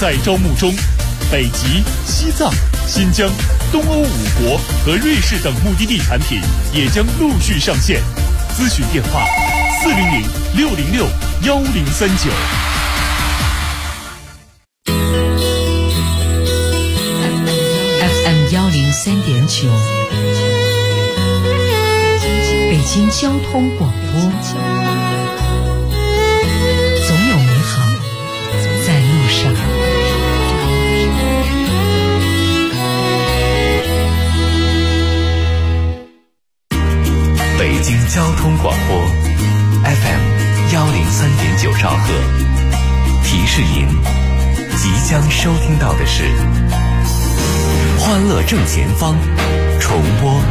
在招募中，北极、西藏、新疆、东欧5国和瑞士等目的地产品也将陆续上线。咨询电话：400-606-1039。 FM 103.9，北京交通广播。总有美好在路上。 北京交通广播 FM 103.9兆赫，提示您即将收听到的是欢乐正前方重播。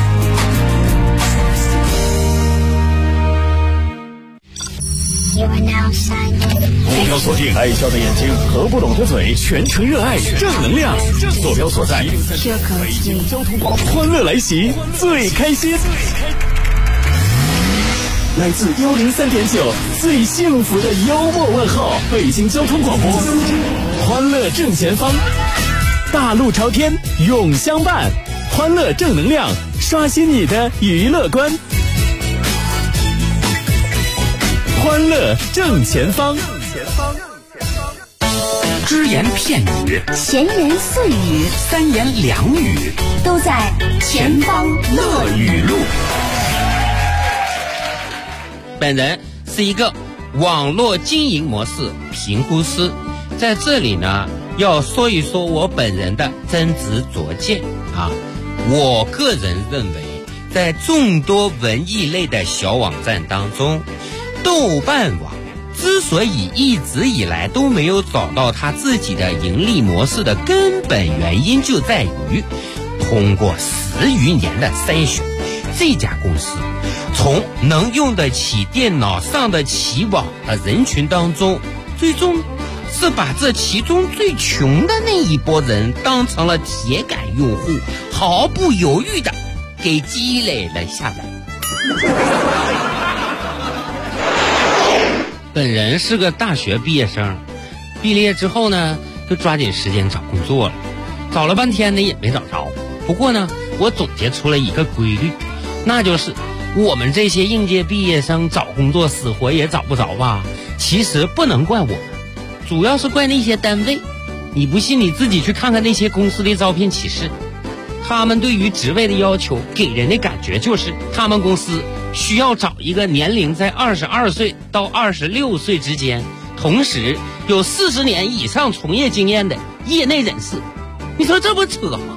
目标锁定爱笑的眼睛和不拢的嘴，全程热爱正能量。坐标所在北京交通广播，欢乐来袭，最开心。来自103.9最幸福的幽默问候，北京交通广播，欢乐正前方，大路朝天永相伴，欢乐正能量，刷新你的娱乐观。欢乐正前方， 只言片语， 闲言碎语， 三言两语， 都在前方乐语录。 本人是一个网络经营模式评估师，在这里呢要说一说我本人的真知灼见啊。我个人认为，在众多文艺类的小网站当中，豆瓣网之所以一直以来都没有找到它自己的盈利模式的根本原因，就在于通过10余年的筛选，这家公司从能用得起电脑上得起网的人群当中，最终是把这其中最穷的那一波人当成了铁杆用户，毫不犹豫的给积累了下来。本人是个大学毕业生，毕业之后呢就抓紧时间找工作了，找了半天呢也没找着。不过呢我总结出了一个规律，那就是我们这些应届毕业生找工作死活也找不着吧，其实不能怪我们，主要是怪那些单位。你不信你自己去看看那些公司的招聘启事，他们对于职位的要求给人的感觉就是他们公司需要找一个年龄在22岁到26岁之间，同时有40年以上从业经验的业内人士。你说这不扯吗？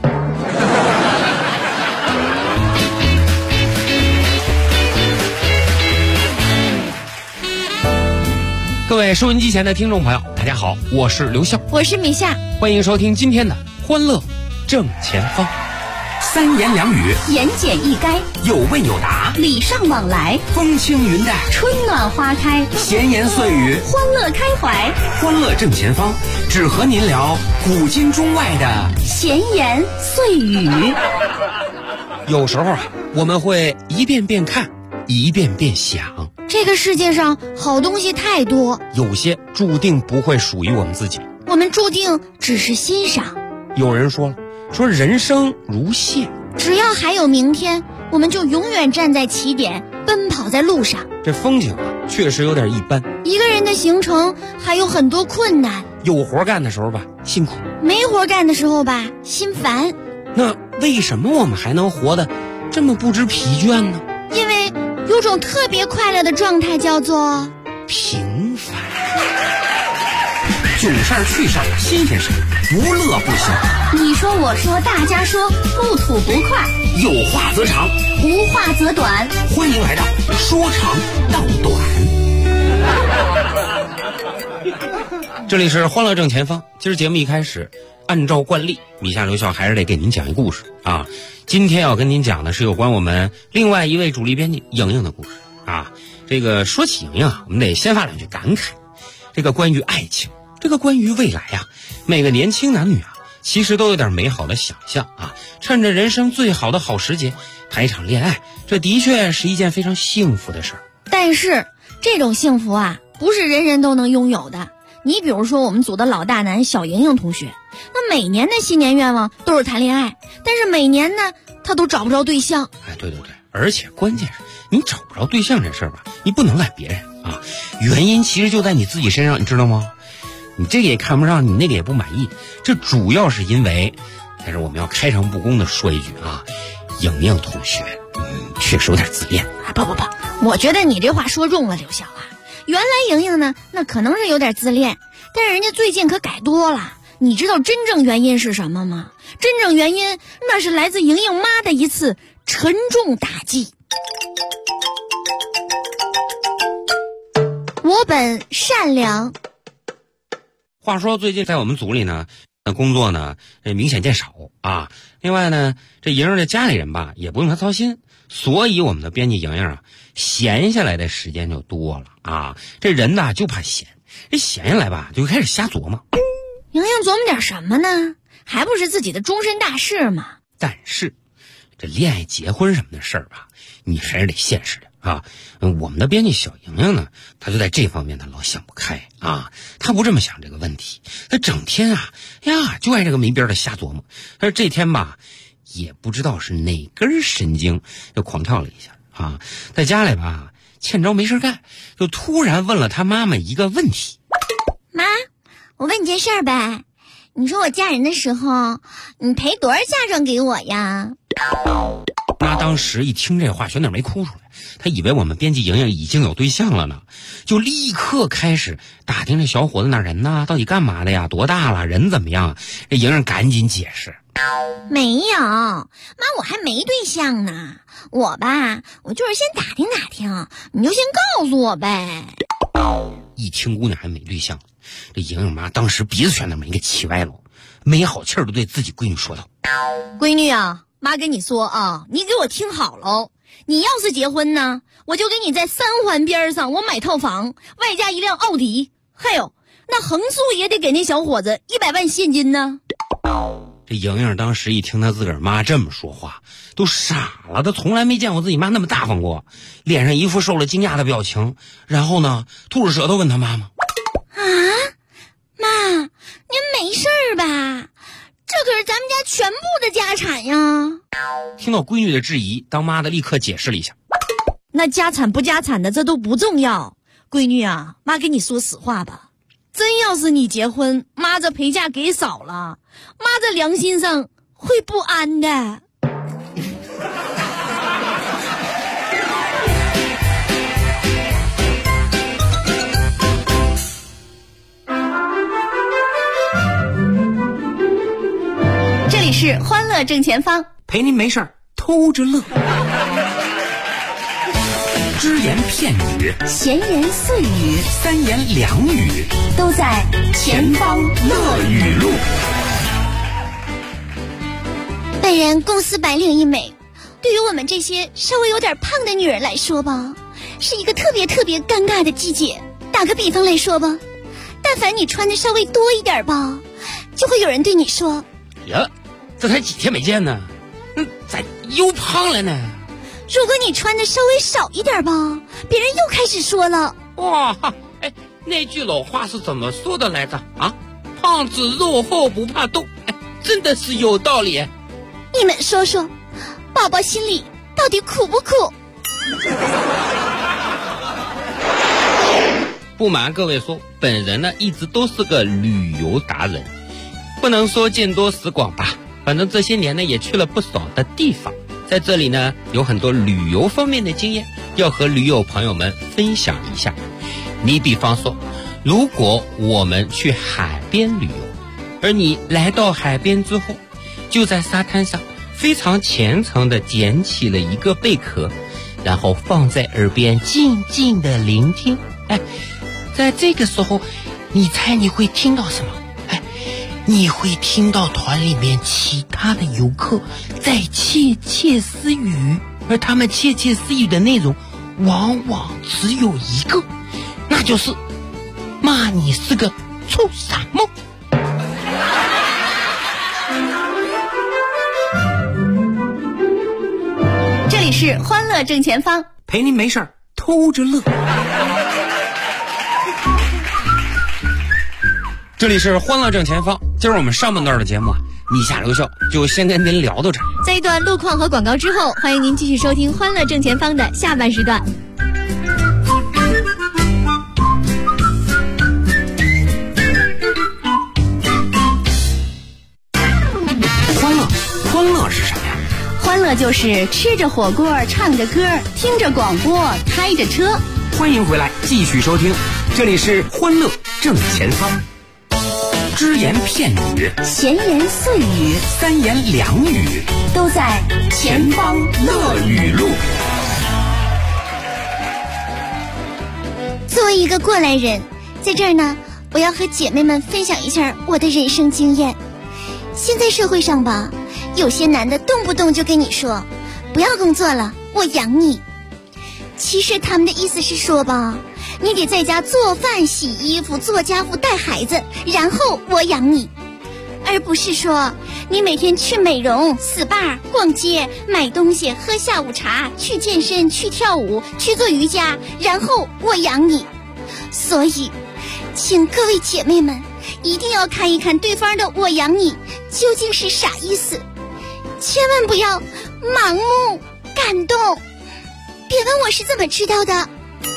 各位收音机前的听众朋友，大家好，我是刘笑， 我是米夏， 欢迎收听今天的欢乐正前方。 三言两语， 言简意赅， 有问有答， 礼尚往来， 风轻云淡， 春暖花开， 闲言碎语， 欢乐开怀。 欢乐正前方，只和您聊古今中外的闲言碎语。 有时候啊，我们会一遍遍看，一遍遍想， 这个世界上好东西太多， 有些注定不会属于我们自己， 我们注定只是欣赏。 有人说了，说人生如线， 只要还有明天，我们就永远站在起点，奔跑在路上。 这风景啊确实有点一般， 一个人的行程还有很多困难， 有活干的时候吧辛苦， 没活干的时候吧心烦。 那为什么我们还能活得这么不知疲倦呢？ 因为有种特别快乐的状态，叫做平凡。 囧事儿趣事儿新鲜事儿，无乐不休。 你说我说大家说，不吐不快， 有话则长， 无话则短。 欢迎来到说长道短。 这里是欢乐正前方，今儿节目一开始，按照惯例，米夏刘笑还是得给您讲一故事啊。今天要跟您讲的是有关我们另外一位主力编辑莹莹的故事啊。这个说起莹莹啊，我们得先发两句感慨。这个关于爱情，这个关于未来啊，每个年轻男女啊，其实都有点美好的想象啊。趁着人生最好的好时节，谈一场恋爱，这的确是一件非常幸福的事儿。 但是这种幸福啊，不是人人都能拥有的。 你比如说我们组的老大男小莹莹同学，那每年的新年愿望都是谈恋爱，但是每年呢他都找不着对象。 哎，对，而且关键是你找不着对象这事儿吧，你不能赖别人啊，原因其实就在你自己身上，你知道吗？你这个也看不上，你那个也不满意，这主要是因为，但是我们要开诚布公的说一句啊，莹莹同学，确实有点自恋。 不，我觉得你这话说中了，刘晓啊。原来莹莹呢，那可能是有点自恋，但是人家最近可改多了。你知道真正原因是什么吗？真正原因那是来自莹莹妈的一次沉重打击。我本善良。 话说最近在我们组里呢，工作呢明显见少啊。另外呢，这莹莹的家里人吧也不用她操心，所以我们的编辑莹莹啊，闲下来的时间就多了啊。这人呢就怕闲，这闲下来吧就开始瞎琢磨。 莹莹琢磨点什么呢？还不是自己的终身大事嘛。 但是这恋爱结婚什么的事儿吧，你还是得现实的啊。我们的编辑小莹莹呢，她就在这方面她老想不开啊。她不这么想这个问题，她整天就爱这个没边的瞎琢磨。但是这天吧，也不知道是哪根神经就狂跳了一下啊，在家里吧欠着没事干，就突然问了她妈妈一个问题： 妈，我问你件事儿呗，你说我嫁人的时候，你赔多少嫁妆给我呀？ 妈当时一听这话，全点没哭出来。她以为我们编辑莹莹已经有对象了呢，就立刻开始打听这小伙子哪人呢，到底干嘛的呀，多大了，人怎么样。这莹莹赶紧解释： 没有，妈，我还没对象呢。我就是先打听打听，你就先告诉我呗。 一听姑娘还没对象，这莹莹妈当时鼻子全都没给气歪了，没好气儿的对自己闺女说道： 闺女啊，妈跟你说啊，你给我听好喽，你要是结婚呢，我就给你在三环边上我买套房，外加一辆奥迪，还有那横竖也得给那小伙子100万现金呢。 这莹莹当时一听她自个儿妈这么说话，都傻了，她从来没见过自己妈那么大方过，脸上一副受了惊讶的表情，然后呢吐着舌头问她妈妈： 啊，妈，您没事吧？这可是咱们家全部的家产呀。 听到闺女的质疑，当妈的立刻解释了一下： 那家产不家产的这都不重要，闺女啊，妈跟你说实话吧，真要是你结婚，妈这陪嫁给少了，妈这良心上会不安的。这里是欢乐正前方， 陪您没事儿偷着乐。只言片语， 闲言碎语， 三言两语， 都在前方乐语录。本人公司白领一枚，对于我们这些稍微有点胖的女人来说吧，是一个特别尴尬的季节。打个比方来说吧，但凡你穿的稍微多一点吧，就会有人对你说： 呀，这才几天没见呢，咋又胖了呢？ 如果你穿的稍微少一点吧，别人又开始说了： 哇，哎，那句老话是怎么说的来着啊？胖子肉厚不怕冻，哎，真的是有道理。 你们说说，宝宝心里到底苦不苦？ 不瞒各位说，本人呢一直都是个旅游达人，不能说见多识广吧，反正这些年呢也去了不少的地方，在这里呢有很多旅游方面的经验要和驴友朋友们分享一下。你比方说，如果我们去海边旅游，而你来到海边之后，就在沙滩上非常虔诚地捡起了一个贝壳，然后放在耳边静静地聆听。哎，在这个时候，你猜你会听到什么？哎，你会听到团里面其他的游客在窃窃私语，而他们窃窃私语的内容往往只有一个，那就是骂你是个臭傻帽。 这里是欢乐正前方， 陪您没事儿偷着乐。 这里是欢乐正前方。今儿我们上半段的节目你下留校就先跟您聊到这儿。 在一段路况和广告之后，欢迎您继续收听欢乐正前方的下半时段。 欢乐是什么呀？ 欢乐就是吃着火锅，唱着歌，听着广播，开着车。 欢迎回来，继续收听，这里是欢乐正前方。只言片语， 闲言碎语， 三言两语， 都在前方乐语录。 作为一个过来人，在这儿呢，我要和姐妹们分享一下我的人生经验。现在社会上吧，有些男的动不动就跟你说不要工作了，我养你。其实他们的意思是说吧，你得在家做饭洗衣服做家务带孩子，然后我养你，而不是说你每天去美容 SPA 逛街买东西喝下午茶去健身去跳舞去做瑜伽，然后我养你。所以请各位姐妹们一定要看一看对方的我养你究竟是啥意思，千万不要盲目感动。别问我是怎么知道的。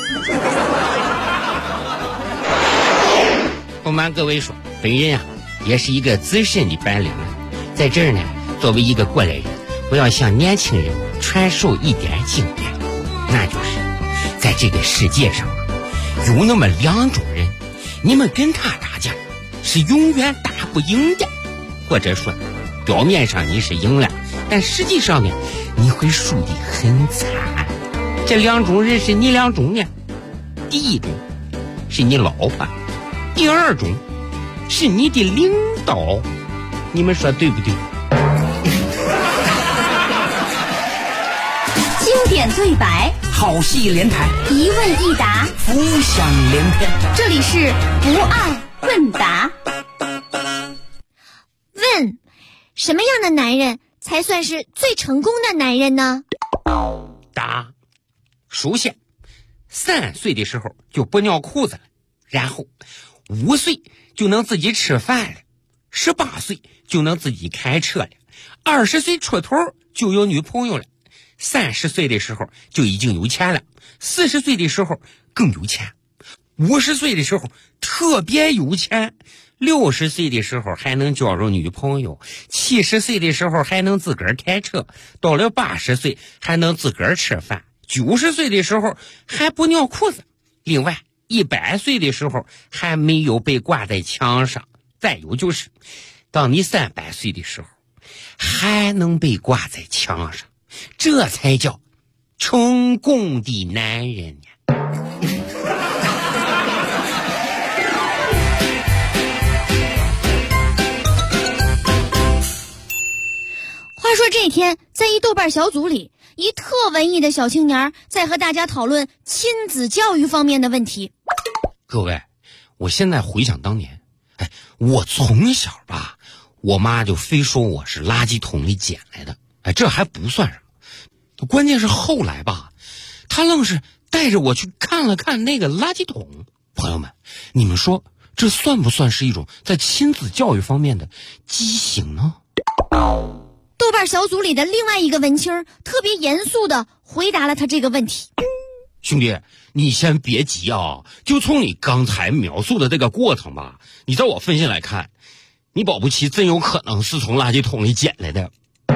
不瞒各位说，本人也是一个资深的白领了。在这儿呢，作为一个过来人，我要向年轻人传授一点经验，那就是在这个世界上有那么两种人，你们跟他打架是永远打不赢的，或者说表面上你是赢了，但实际上呢你会输得很惨。这两种人是哪两种呢？第一种是你老婆，第二种是你的领导，你们说对不对？ 经典对白， 好戏连台， 一问一答， 浮想联翩。 这里是不二问答。问，什么样的男人才算是最成功的男人呢？ 答，首先3岁的时候就不尿裤子了，然后5岁就能自己吃饭了，18岁就能自己开车了，20岁出头就有女朋友了，30岁的时候就已经有钱了，40岁的时候更有钱，50岁的时候特别有钱，60岁的时候还能交着女朋友，70岁的时候还能自个儿开车，到了80岁还能自个儿吃饭，90岁的时候还不尿裤子，另外100岁的时候还没有被挂在墙上，再有就是当你300岁的时候还能被挂在墙上，这才叫成功的男人呀。 话说这天，在一豆瓣小组里，一特文艺的小青年在和大家讨论亲子教育方面的问题。 各位，我现在回想当年，我从小吧，我妈就非说我是垃圾桶里捡来的，这还不算什么，关键是后来吧，她愣是带着我去看了看那个垃圾桶。朋友们，你们说这算不算是一种在亲子教育方面的畸形呢？ 豆瓣小组里的另外一个文青特别严肃地回答了他这个问题。 兄弟，你先别急啊，就从你刚才描述的这个过程吧，你在我分析来看，你保不齐真有可能是从垃圾桶里捡来的。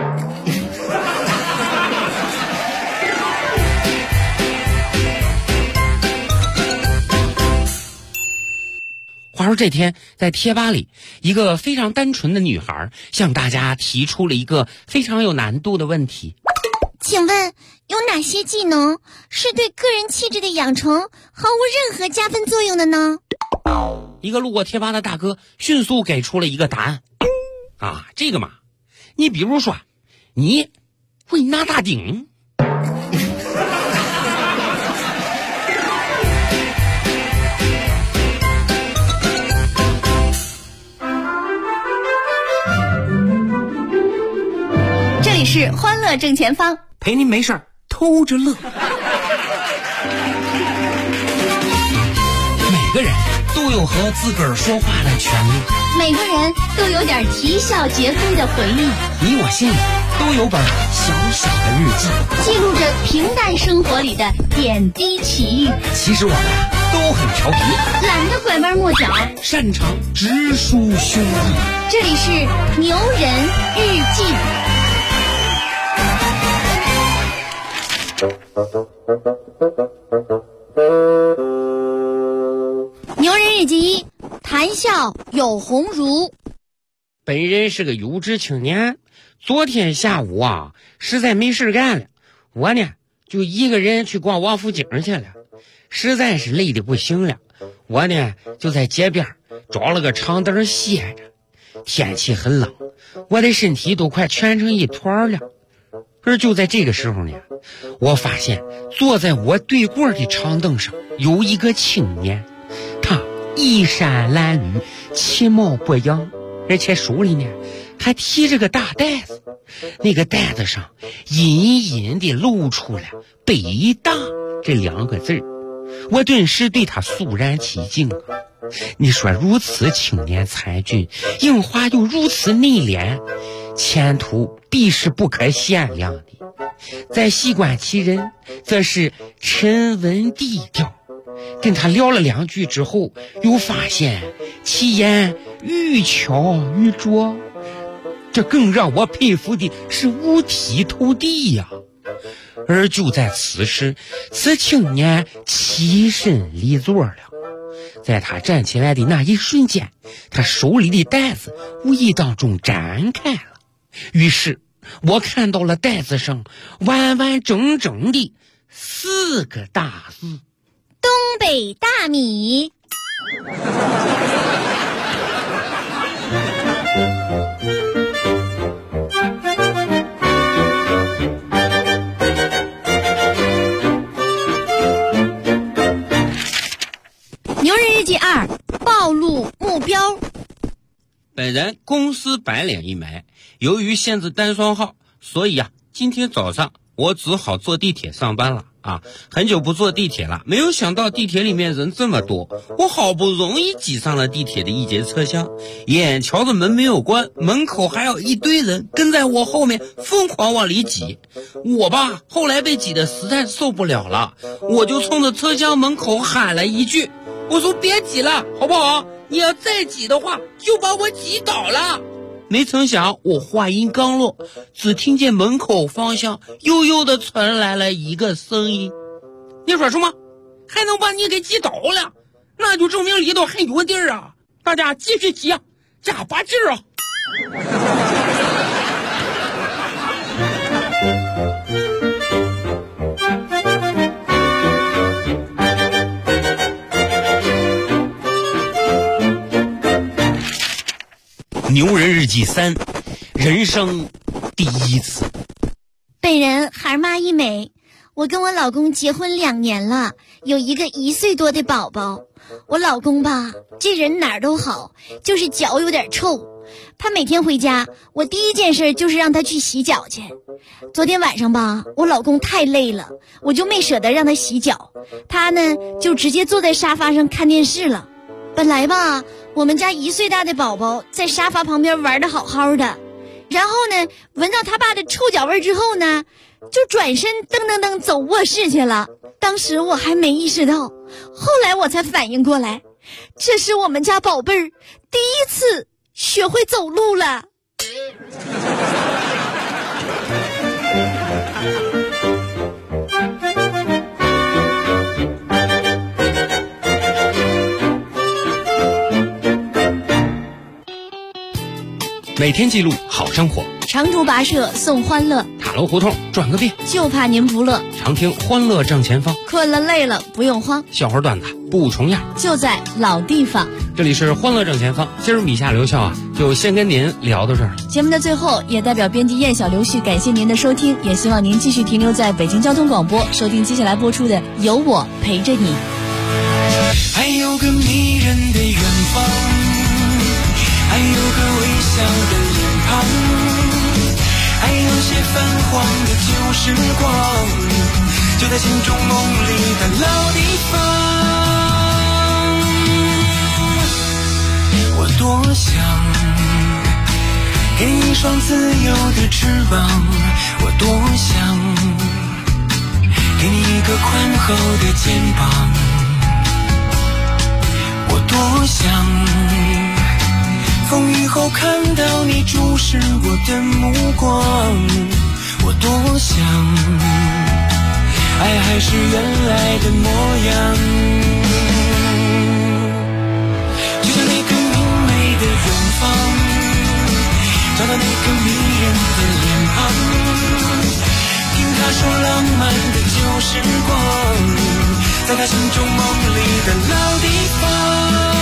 话说这天，在贴吧里，一个非常单纯的女孩向大家提出了一个非常有难度的问题。 请问有哪些技能是对个人气质的养成毫无任何加分作用的呢？ 一个路过贴吧的大哥迅速给出了一个答案。这个嘛，你比如说，你会拿大顶。 这里是欢乐正前方， 陪您没事儿偷着乐。 每个人都都有和自个儿说话的权利。 每个人都有点啼笑皆非的回忆。 你我心里都有本小小的日记， 记录着平淡生活里的点滴奇遇。 其实我们都很调皮， 懒得拐弯抹角， 擅长直抒胸臆。 这里是牛人日记。牛人日记一，谈笑有鸿儒。 本人是个有志青年，昨天下午啊，实在没事干了，我呢就一个人去逛王府井去了，实在是累得不行了。我呢就在街边找了个长凳歇着，天气很冷，我的身体都快蜷成一团了。而就在这个时候呢，我发现坐在我对过的长凳上有一个青年，他衣衫褴褛，其貌不扬，而且手里呢还提着个大袋子，那个袋子上隐隐地露出了北大这2个字。我顿时对他肃然起敬啊！你说如此青年才俊，英华又如此内敛，前途必是不可限量的。再细观其人，则是沉稳低调。跟他聊了2句之后，又发现其言愈巧愈拙，这更让我佩服的是五体投地呀！而就在此时，此青年起身离座了。在他站起来的那一瞬间，他手里的袋子无意当中展开了，于是我看到了袋子上完完整整的4个大字： 东北大米。牛人日记2，暴露目标。 本人公司白领一枚，由于限制单双号，所以今天早上我只好坐地铁上班了啊！很久不坐地铁了，没有想到地铁里面人这么多，我好不容易挤上了地铁的一节车厢，眼瞧着门没有关，门口还有一堆人跟在我后面疯狂往里挤。我后来被挤得实在受不了了，我就冲着车厢门口喊了一句，我说别挤了好不好，你要再挤的话就把我挤倒了。没成想我话音刚落，只听见门口方向悠悠地传来了一个声音，你说什么还能把你给挤倒了，那就证明里头还有地儿啊，大家继续挤啊，加把劲儿啊。牛人日记3，人生第一次。 本人孩妈一枚，我跟我老公结婚2年了，有一个1岁多的宝宝。我老公这人哪儿都好，就是脚有点臭。他每天回家，我第一件事就是让他去洗脚去。昨天晚上我老公太累了，我就没舍得让他洗脚，他呢就直接坐在沙发上看电视了。本来我们家1岁大的宝宝在沙发旁边玩得好好的，然后呢闻到他爸的臭脚味之后呢，就转身噔噔噔走卧室去了。当时我还没意识到，后来我才反应过来，这是我们家宝贝儿第一次学会走路了。 每天记录好生活， 长途跋涉送欢乐， 塔楼胡同转个遍， 就怕您不乐。 常听欢乐正前方， 困了累了不用慌， 笑话段子不重样， 就在老地方。 这里是欢乐正前方，今儿米夏刘笑就先跟您聊到这儿了。 节目的最后，也代表编辑燕小刘旭感谢您的收听，也希望您继续停留在北京交通广播，收听接下来播出的《有我陪着你》。 还有个迷人的远方，还有个微笑的脸庞，还有些泛黄的旧时光，就在心中梦里的老地方。 我多想给你一双自由的翅膀，我多想给你一个宽厚的肩膀，我多想风雨后看到你注视我的目光，我多想爱还是原来的模样，就像那个明媚的远方，找到那个迷人的脸庞，听他说浪漫的旧时光，在他心中梦里的老地方。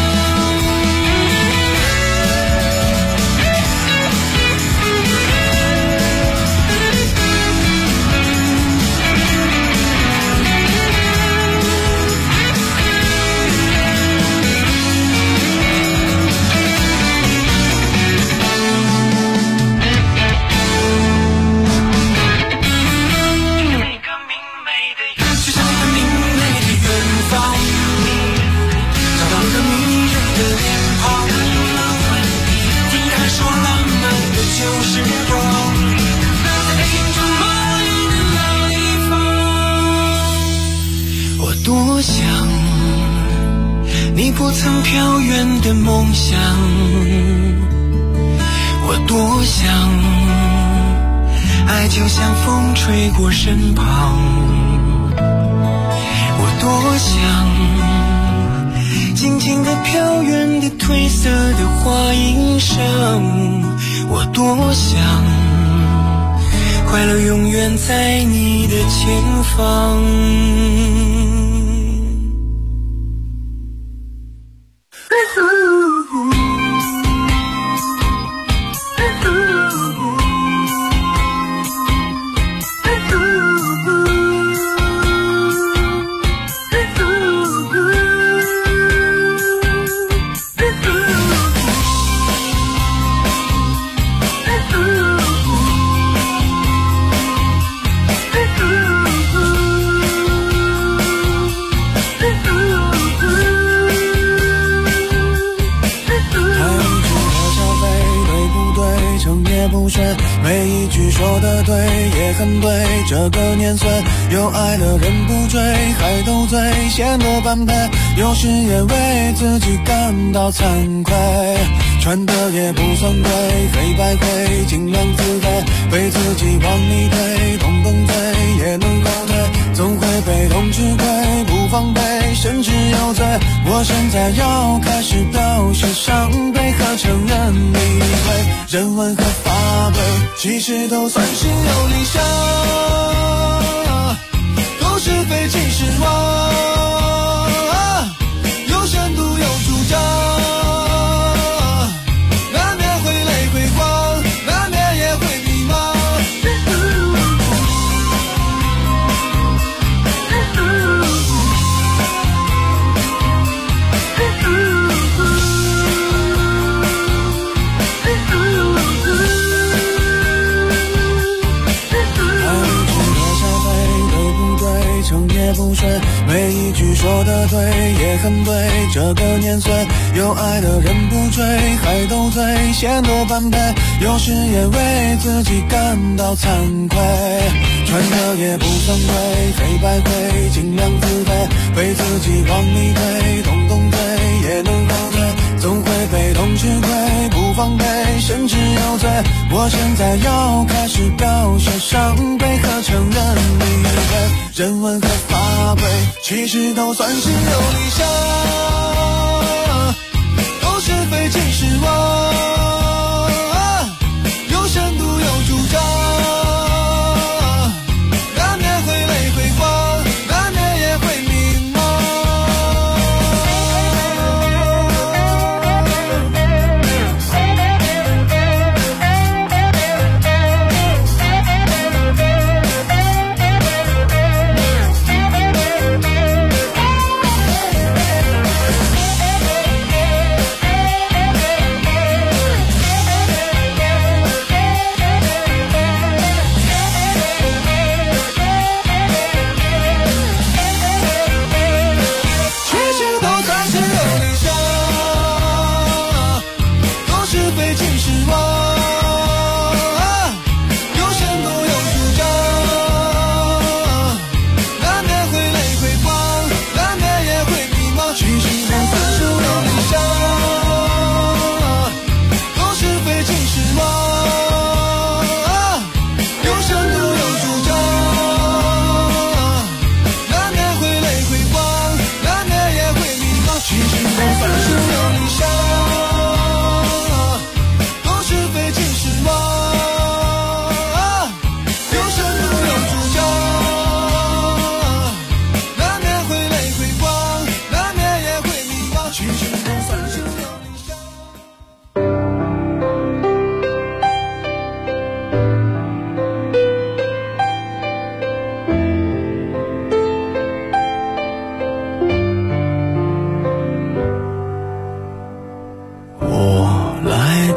多想你不曾飘远的梦想，我多想爱就像风吹过身旁，我多想静静地飘远的褪色的花衣裳，我多想快乐永远在你的前方。 每一句说的对也很对，这个年岁有爱的人不追，还斗嘴显得般配，有时也为自己感到惭愧，穿的也不算贵，黑白灰尽量自卑，被自己往里推，动动嘴也能后退，总会被动吃亏，不防备甚至有罪，我现在要开始表现伤悲和承认理亏，人文和法规其实都算是有理想，都是非其实妄，有深度有主张，难免会累会慌，难免也会迷茫，也不睡，每一句说的对也很对，这个年岁有爱的人不追，还斗嘴显得般配，有时也为自己感到惭愧，穿的也不算贵，黑白灰尽量自卑，被自己往里推，动动嘴也能后退，总会被动吃亏，不防备甚至有罪，我现在要开始表现伤悲和承认理亏，人文和法规其实都算是有理想，都是非其实妄，有深度有主张，难免会累会慌，难免也会迷茫。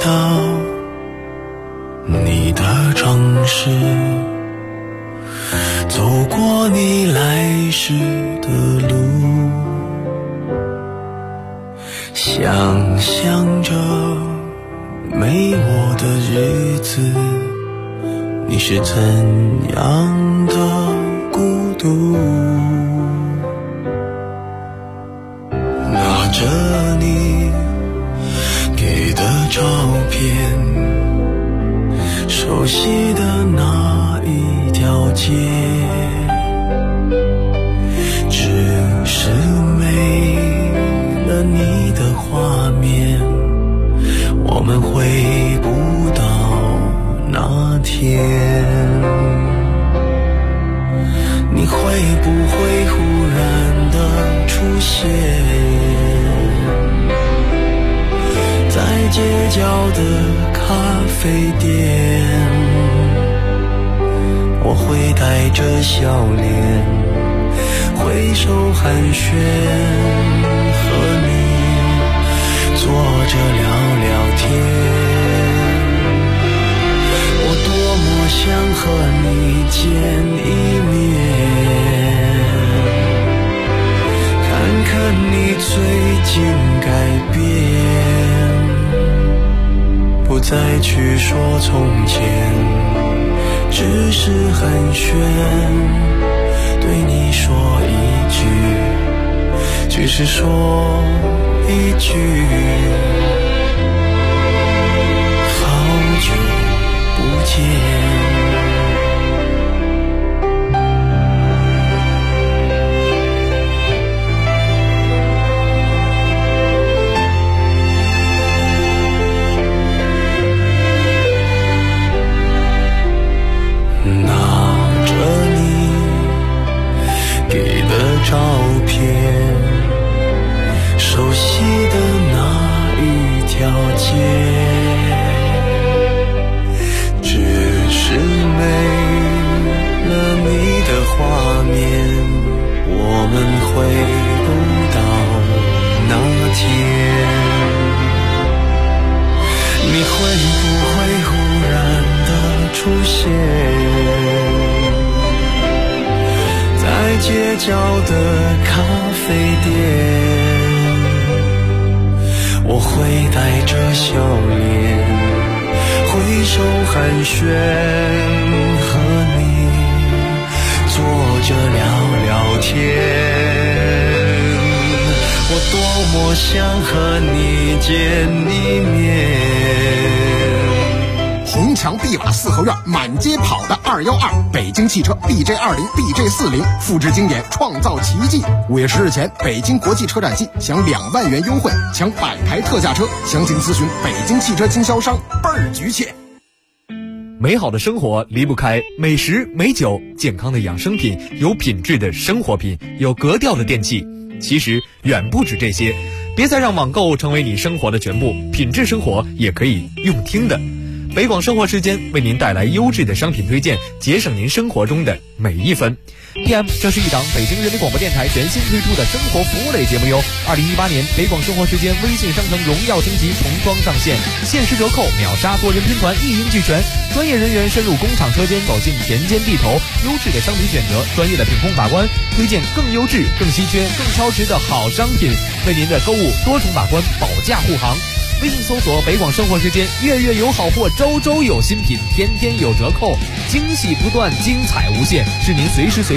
到你的城市，走过你来时的路，想象着没我的日子，你是怎样的孤独。拿着你给的照片，熟悉的那一条街，只是没了你的画面，我们回不到那天。你会不会忽然的出现在街角的咖啡店？我会带着笑脸挥手寒暄，和你坐着聊聊天。我多么想和你见一面，看看你最近改变，不再去说从前，只是寒暄，对你说一句，只是说一句，好久不见。照片，熟悉的那一条街，只是没了你的画面，我们回不到那天。你会不会忽然的出现在街角的咖啡店？我会带着笑脸挥手寒暄，和你坐着聊聊天。我多么想和你见一面。 红墙碧瓦四合院，满街跑的212，北京汽车 BJ20、BJ40，复制经典，创造奇迹。5月10日前，北京国际车展季享2万元优惠，抢100台特价车，详情咨询北京汽车经销商，倍儿局切。 美好的生活离不开美食美酒，健康的养生品，有品质的生活品，有格调的电器。其实远不止这些，别再让网购成为你生活的全部，品质生活也可以用听的。北广生活时间为您带来优质的商品推荐，节省您生活中的每一分。PM， 这是一档北京人民广播电台全新推出的生活服务类节目哟。2018年北广生活时间微信商城荣耀升级重装上线，限时折扣，秒杀多人拼团，一应俱全。专业人员深入工厂车间，走进田间地头，优质的商品选择，专业的品控把关，推荐更优质、更稀缺、更超值的好商品，为您的购物多重把关，保驾护航。微信搜索北广生活时间，月月有好货，周周有新品，天天有折扣，惊喜不断，精彩无限，是您随时随地